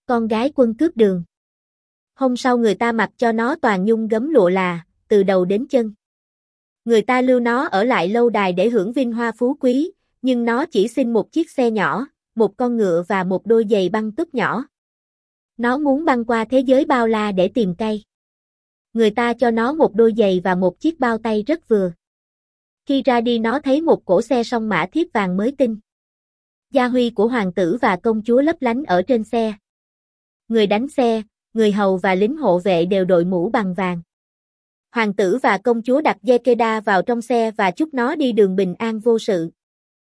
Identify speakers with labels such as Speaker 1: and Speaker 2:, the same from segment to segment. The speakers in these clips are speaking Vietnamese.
Speaker 1: Con gái quân cướp đường. Hôm sau người ta mặc cho nó toàn nhung gấm lụa là, từ đầu đến chân. Người ta lưu nó ở lại lâu đài để hưởng vinh hoa phú quý, nhưng nó chỉ xin một chiếc xe nhỏ, một con ngựa và một đôi giày băng túc nhỏ. Nó muốn băng qua thế giới bao la để tìm cây. Người ta cho nó một đôi giày và một chiếc bao tay rất vừa. Khi ra đi nó thấy một cỗ xe song mã thiếp vàng mới tinh. Gia huy của hoàng tử và công chúa lấp lánh ở trên xe. Người đánh xe, người hầu và lính hộ vệ đều đội mũ bằng vàng. Hoàng tử và công chúa đặt Yekeda vào trong xe và chúc nó đi đường bình an vô sự.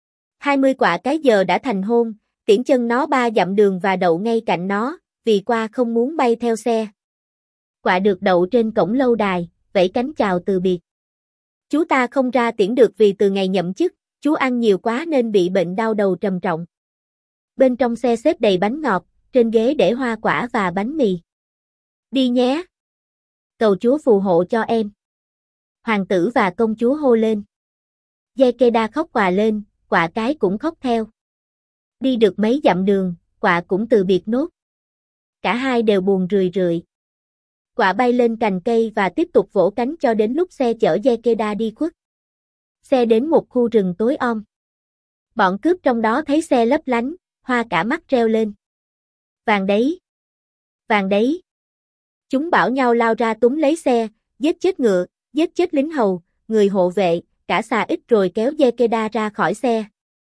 Speaker 1: 20 quạ cái giờ đã thành hôn, tiễn chân nó 3 dặm đường và đậu ngay cạnh nó, vì qua không muốn bay theo xe. Quạ được đậu trên cổng lâu đài, vẫy cánh chào từ biệt. Chú ta không ra tiễn được vì từ ngày nhậm chức, chú ăn nhiều quá nên bị bệnh đau đầu trầm trọng. Bên trong xe xếp đầy bánh ngọt, trên ghế để hoa quả và bánh mì. Đi nhé. Cầu chúa phù hộ cho em. Hoàng tử và công chúa hô lên. Yekeda khóc òa lên, quạ cái cũng khóc theo. Đi được mấy dặm đường, quạ cũng từ biệt nốt. Cả hai đều buồn rười rượi. Quạ bay lên cành cây và tiếp tục vỗ cánh cho đến lúc xe chở Yekeda đi khuất. Xe đến một khu rừng tối om. Bọn cướp trong đó thấy xe lấp lánh, hoa cả mắt reo lên. Vàng đấy! Vàng đấy! Chúng bảo nhau lao ra túm lấy xe, giết chết ngựa, giết chết lính hầu, người hộ vệ, cả xà ít rồi kéo Yekeda ra khỏi xe.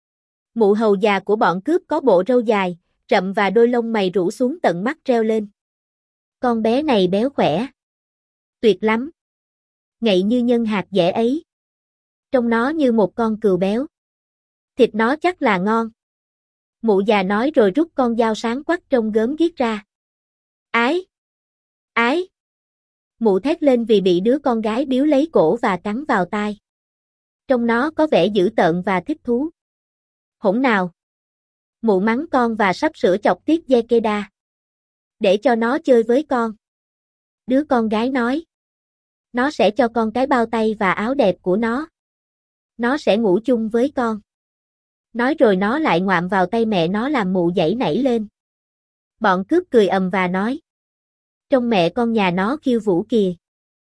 Speaker 1: Mụ hầu già của bọn cướp có bộ râu dài, rậm và đôi lông mày rũ xuống tận mắt reo lên. Con bé này béo khỏe. Tuyệt lắm. Ngậy như nhân hạt dẻ ấy. Trông nó như một con cừu béo. Thịt nó chắc là ngon. Mụ già nói rồi rút con dao sáng quắc trông gớm ghiếc ra. Ái! Ái! Mụ thét lên vì bị đứa con gái biếu lấy cổ và cắn vào tai. Trông nó có vẻ dữ tợn và thích thú. Hỗn nào! Mụ mắng con và sắp sửa chọc tiết Yekeda. Để cho nó chơi với con. Đứa con gái nói. Nó sẽ cho con cái bao tay và áo đẹp của nó. Nó sẽ ngủ chung với con. Nói rồi nó lại ngoạm vào tay mẹ nó làm mụ giãy nảy lên. Bọn cướp cười ầm và nói. Trông mẹ con nhà nó khiêu vũ kìa.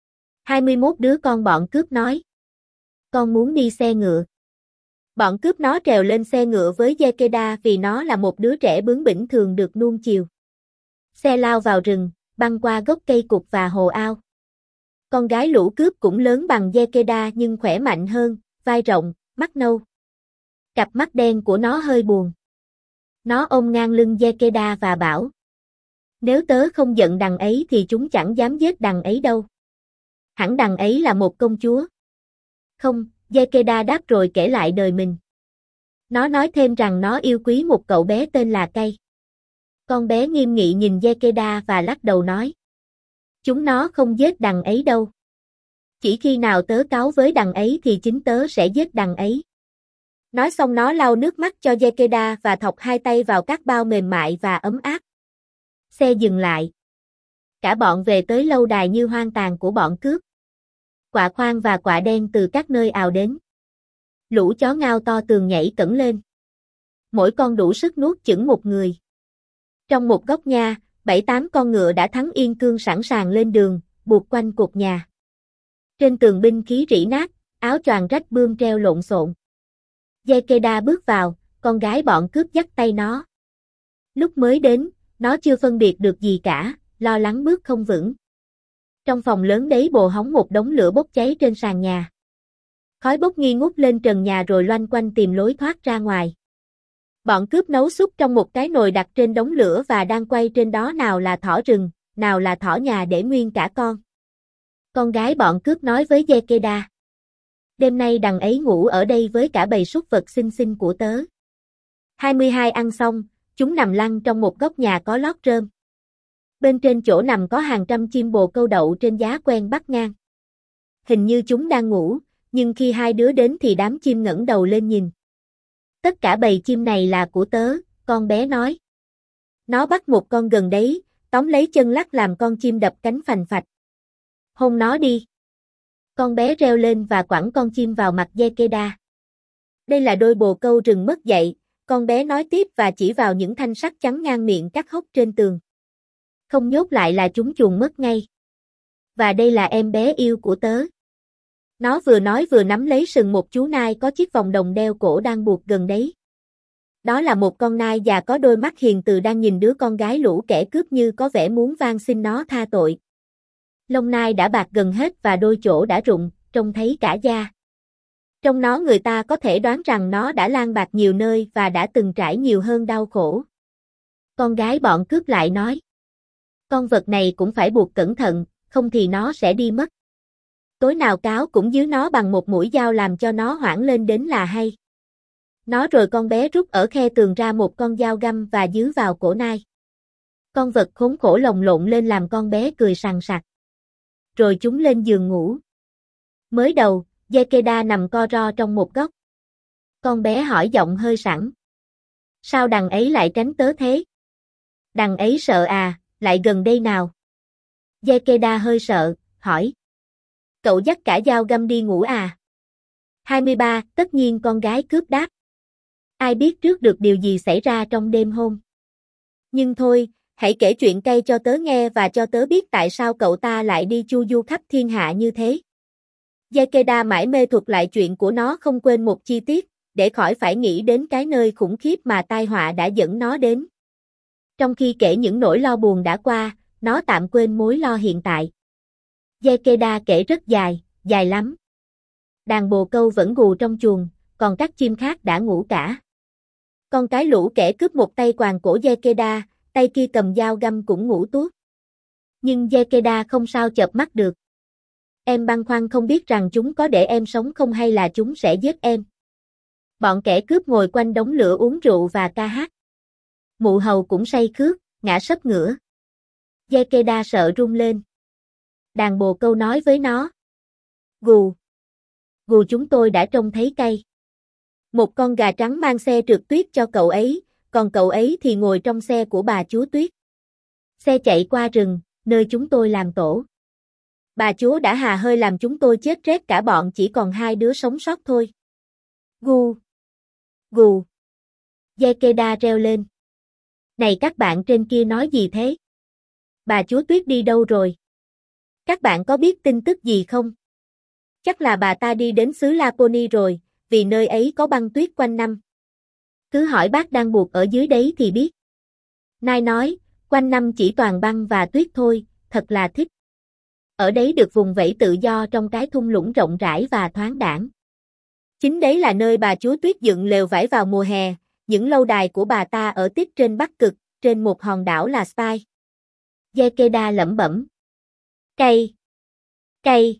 Speaker 1: 21 đứa con bọn cướp nói. Con muốn đi xe ngựa. Bọn cướp nó trèo lên xe ngựa với Yekeda vì nó là một đứa trẻ bướng bỉnh thường được nuông chiều. Xe lao vào rừng, băng qua gốc cây cụt và hồ ao. Con gái lũ cướp cũng lớn bằng Yekeda nhưng khỏe mạnh hơn, vai rộng, mắt nâu. Cặp mắt đen của nó hơi buồn. Nó ôm ngang lưng Yekeda và bảo. Nếu tớ không giận đằng ấy thì chúng chẳng dám giết đằng ấy đâu. Hẳn đằng ấy là một công chúa. Không, Yekeda đáp rồi kể lại đời mình. Nó nói thêm rằng nó yêu quý một cậu bé tên là Cây. Con bé nghiêm nghị nhìn Yekeda và lắc đầu nói. Chúng nó không giết đằng ấy đâu. Chỉ khi nào tớ cáu với đằng ấy thì chính tớ sẽ giết đằng ấy. Nói xong nó lau nước mắt cho Yekeda và thọc hai tay vào các bao mềm mại và ấm áp. Xe dừng lại. Cả bọn về tới lâu đài như hoang tàn của bọn cướp. Quạ khoang và quạ đen từ các nơi ào đến. Lũ chó ngao to tường nhảy cẫng lên. Mỗi con đủ sức nuốt chửng một người. Trong một góc nhà, 7-8 con ngựa đã thắng yên cương sẵn sàng lên đường, buộc quanh cột nhà. Trên tường binh khí rỉ nát, áo choàng rách bươm treo lộn xộn. Yekeda bước vào, con gái bọn cướp dắt tay nó. Lúc mới đến, nó chưa phân biệt được gì cả, lo lắng bước không vững. Trong phòng lớn đấy bồ hóng một đống lửa bốc cháy trên sàn nhà. Khói bốc nghi ngút lên trần nhà rồi loanh quanh tìm lối thoát ra ngoài. Bọn cướp nấu súp trong một cái nồi đặt trên đống lửa và đang quay trên đó nào là thỏ rừng, nào là thỏ nhà để nguyên cả con. Con gái bọn cướp nói với Yekeda. Đêm nay đằng ấy ngủ ở đây với cả bầy súc vật xinh xinh của tớ. 22 ăn xong, chúng nằm lăn trong một góc nhà có lót rơm. Bên trên chỗ nằm có hàng trăm chim bồ câu đậu trên giá quen bắt ngang. Hình như chúng đang ngủ, nhưng khi hai đứa đến thì đám chim ngẩng đầu lên nhìn. Tất cả bầy chim này là của tớ, con bé nói. Nó bắt một con gần đấy, tóm lấy chân lắc làm con chim đập cánh phành phạch. Hôn nó đi. Con bé reo lên và quẳng con chim vào mặt Yekeda. Đây là đôi bồ câu rừng mất dạy, con bé nói tiếp và chỉ vào những thanh sắt chắn ngang miệng các hốc trên tường. Không nhốt lại là chúng chuồn mất ngay. Và đây là em bé yêu của tớ. Nó vừa nói vừa nắm lấy sừng một chú nai có chiếc vòng đồng đeo cổ đang buộc gần đấy. Đó là một con nai già có đôi mắt hiền từ đang nhìn đứa con gái lũ kẻ cướp như có vẻ muốn van xin nó tha tội. Lông nai đã bạc gần hết và đôi chỗ đã rụng, trông thấy cả da. Trong nó người ta có thể đoán rằng nó đã lang bạc nhiều nơi và đã từng trải nhiều hơn đau khổ. Con gái bọn cướp lại nói. Con vật này cũng phải buộc cẩn thận, không thì nó sẽ đi mất. Tối nào cáo cũng giữ nó bằng một mũi dao làm cho nó hoảng lên đến là hay. Nó rồi con bé rút ở khe tường ra một con dao găm và giữ vào cổ nai. Con vật khốn khổ lồng lộn lên làm con bé cười sằng sặc. Rồi chúng lên giường ngủ. Mới đầu, Gekeda nằm co ro trong một góc. Con bé hỏi giọng hơi sẵn. Sao đằng ấy lại tránh tớ thế? Đằng ấy sợ à, lại gần đây nào. Gekeda hơi sợ, hỏi. Cậu dắt cả dao găm đi ngủ à? 23, tất nhiên con gái cướp đáp. Ai biết trước được điều gì xảy ra trong đêm hôm. Nhưng thôi, hãy kể chuyện cay cho tớ nghe và cho tớ biết tại sao cậu ta lại đi chu du khắp thiên hạ như thế. Gekeda mải mê thuật lại chuyện của nó không quên một chi tiết, để khỏi phải nghĩ đến cái nơi khủng khiếp mà tai họa đã dẫn nó đến. Trong khi kể những nỗi lo buồn đã qua, nó tạm quên mối lo hiện tại. Gekeda kể rất dài, dài lắm. Đàn bồ câu vẫn gù trong chuồng, còn các chim khác đã ngủ cả. Con cái lũ kẻ cướp một tay quàng cổ Gekeda, tay kia cầm dao găm cũng ngủ tuốt. Nhưng Gekeda không sao chợp mắt được. Em băn khoăn không biết rằng chúng có để em sống không hay là chúng sẽ giết em. Bọn kẻ cướp ngồi quanh đống lửa uống rượu và ca hát. Mụ hầu cũng say khướt, ngã sấp ngửa. Gekeda sợ run lên. Đàn bồ câu nói với nó. Gù. Gù chúng tôi đã trông thấy cây. Một con gà trắng mang xe trượt tuyết cho cậu ấy, còn cậu ấy thì ngồi trong xe của bà chúa tuyết. Xe chạy qua rừng, nơi chúng tôi làm tổ. Bà chúa đã hà hơi làm chúng tôi chết rét cả bọn chỉ còn 2 đứa sống sót thôi. Gu. Gù. Gekeda reo lên. Này các bạn trên kia nói gì thế? Bà chúa tuyết đi đâu rồi? Các bạn có biết tin tức gì không? Chắc là bà ta đi đến xứ Laponi rồi, vì nơi ấy có băng tuyết quanh năm. Cứ hỏi bác đang buộc ở dưới đấy thì biết. Nai nói, quanh năm chỉ toàn băng và tuyết thôi, thật là thích. Ở đấy được vùng vẫy tự do trong cái thung lũng rộng rãi và thoáng đãng. Chính đấy là nơi bà chúa tuyết dựng lều vải vào mùa hè, những lâu đài của bà ta ở tít trên Bắc Cực, trên một hòn đảo là Spy. Gekeda lẩm bẩm. Cây. Cây.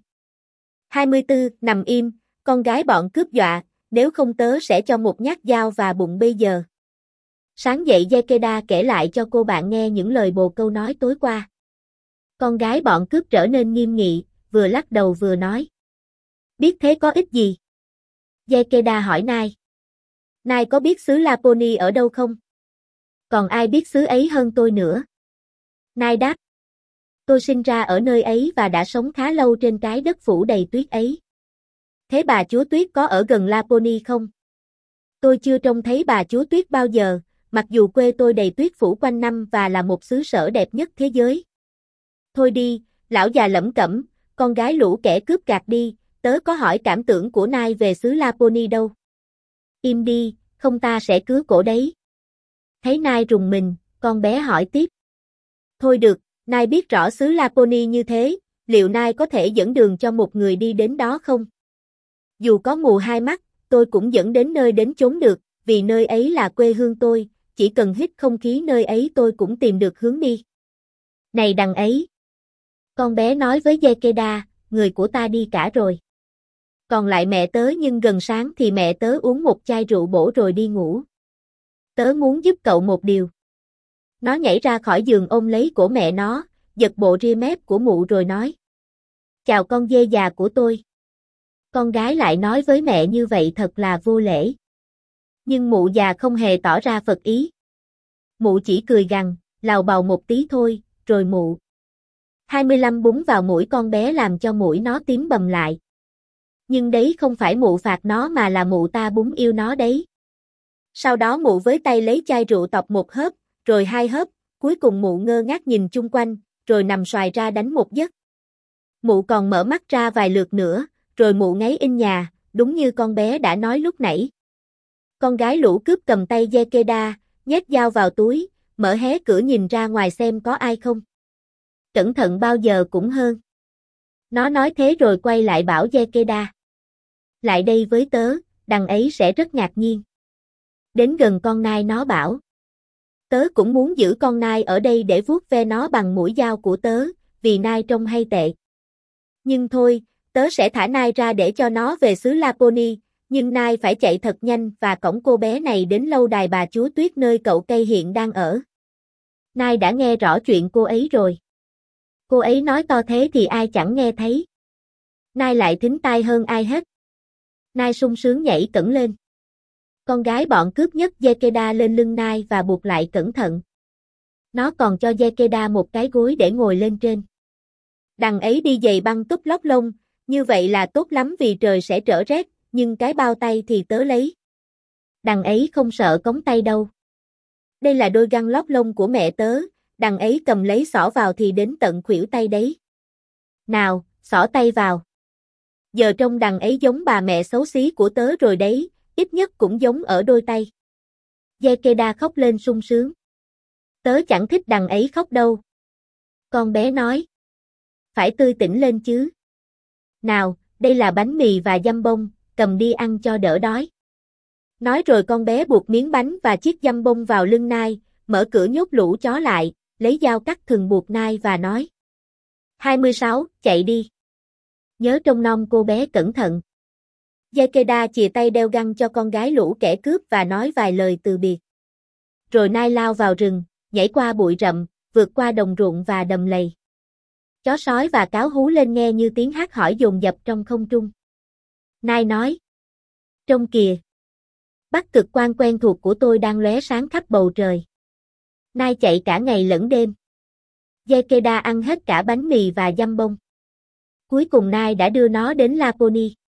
Speaker 1: 24, nằm im, con gái bọn cướp dọa, nếu không tớ sẽ cho một nhát dao và bụng bây giờ. Sáng dậy Gekeda kể lại cho cô bạn nghe những lời bồ câu nói tối qua. Con gái bọn cướp trở nên nghiêm nghị, vừa lắc đầu vừa nói. Biết thế có ích gì? Gekeda hỏi Nai. Nai có biết xứ Laponi ở đâu không? Còn ai biết xứ ấy hơn tôi nữa? Nai đáp. Tôi sinh ra ở nơi ấy và đã sống khá lâu trên cái đất phủ đầy tuyết ấy. Thế bà chúa tuyết có ở gần Laponi không? Tôi chưa trông thấy bà chúa tuyết bao giờ, mặc dù quê tôi đầy tuyết phủ quanh năm và là một xứ sở đẹp nhất thế giới. Thôi đi, lão già lẩm cẩm, con gái lũ kẻ cướp gạt đi, tớ có hỏi cảm tưởng của Nai về xứ Laponi đâu. Im đi, không ta sẽ cứa cổ đấy. Thấy Nai rùng mình, con bé hỏi tiếp. Thôi được, Nai biết rõ xứ Laponi như thế, liệu Nai có thể dẫn đường cho một người đi đến đó không? Dù có mù hai mắt, tôi cũng dẫn đến nơi đến chốn được, vì nơi ấy là quê hương tôi, chỉ cần hít không khí nơi ấy tôi cũng tìm được hướng đi. Này đằng ấy! Con bé nói với Gekeda, người của ta đi cả rồi. Còn lại mẹ tớ nhưng gần sáng thì mẹ tớ uống một chai rượu bổ rồi đi ngủ. Tớ muốn giúp cậu một điều. Nó nhảy ra khỏi giường ôm lấy cổ mẹ nó, giật bộ ria mép của mụ rồi nói. Chào con dê già của tôi. Con gái lại nói với mẹ như vậy thật là vô lễ. Nhưng mụ già không hề tỏ ra phật ý. Mụ chỉ cười gằn, lào bào một tí thôi, rồi mụ. 25 búng vào mũi con bé làm cho mũi nó tím bầm lại. Nhưng đấy không phải mụ phạt nó mà là mụ ta búng yêu nó đấy. Sau đó mụ với tay lấy chai rượu tọc một hớp, rồi 2 hớp, Cuối cùng mụ ngơ ngác nhìn chung quanh, rồi nằm xoài ra đánh một giấc. Mụ còn mở mắt ra vài lượt nữa, rồi mụ ngáy in nhà, đúng như con bé đã nói lúc nãy. Con gái lũ cướp cầm tay Yekeda, nhét dao vào túi, mở hé cửa nhìn ra ngoài xem có ai không. Cẩn thận bao giờ cũng hơn. Nó nói thế rồi quay lại bảo Yekeda. Lại đây với tớ, đằng ấy sẽ rất ngạc nhiên. Đến gần con nai nó bảo. Tớ cũng muốn giữ con nai ở đây để vuốt ve nó bằng mũi dao của tớ, vì nai trông hay tệ. Nhưng thôi, tớ sẽ thả nai ra để cho nó về xứ Laponi, nhưng nai phải chạy thật nhanh và cõng cô bé này đến lâu đài bà chúa tuyết nơi cậu cây hiện đang ở. Nai đã nghe rõ chuyện cô ấy rồi. Cô ấy nói to thế thì ai chẳng nghe thấy. Nai lại thính tai hơn ai hết. Nai sung sướng nhảy cẫng lên. Con gái bọn cướp nhấc Yekeda lên lưng Nai và buộc lại cẩn thận. Nó còn cho Yekeda một cái gối để ngồi lên trên. Đằng ấy đi giày băng túp lót lông, như vậy là tốt lắm vì trời sẽ trở rét, nhưng cái bao tay thì tớ lấy. Đằng ấy không sợ cống tay đâu. Đây là đôi găng lót lông của mẹ tớ, đằng ấy cầm lấy xỏ vào thì đến tận khuỷu tay đấy. Nào, xỏ tay vào. Giờ trông đằng ấy giống bà mẹ xấu xí của tớ rồi đấy, ít nhất cũng giống ở đôi tay. Yekeda khóc lên sung sướng. Tớ chẳng thích đằng ấy khóc đâu. Con bé nói. Phải tươi tỉnh lên chứ. Nào, đây là bánh mì và dăm bông, cầm đi ăn cho đỡ đói. Nói rồi con bé buộc miếng bánh và chiếc dăm bông vào lưng Nai, mở cửa nhốt lũ chó lại, lấy dao cắt thừng buộc Nai và nói. 26, chạy đi. Nhớ trông nom cô bé cẩn thận. Yekeda chìa tay đeo găng cho con gái lũ kẻ cướp và nói vài lời từ biệt. Rồi Nai lao vào rừng, nhảy qua bụi rậm, vượt qua đồng ruộng và đầm lầy. Chó sói và cáo hú lên nghe như tiếng hát hỏi dồn dập trong không trung. Nai nói. Trông kìa. Bắc cực quan quen thuộc của tôi đang lóe sáng khắp bầu trời. Nai chạy cả ngày lẫn đêm. Yekeda ăn hết cả bánh mì và dăm bông. Cuối cùng Nai đã đưa nó đến Laponi.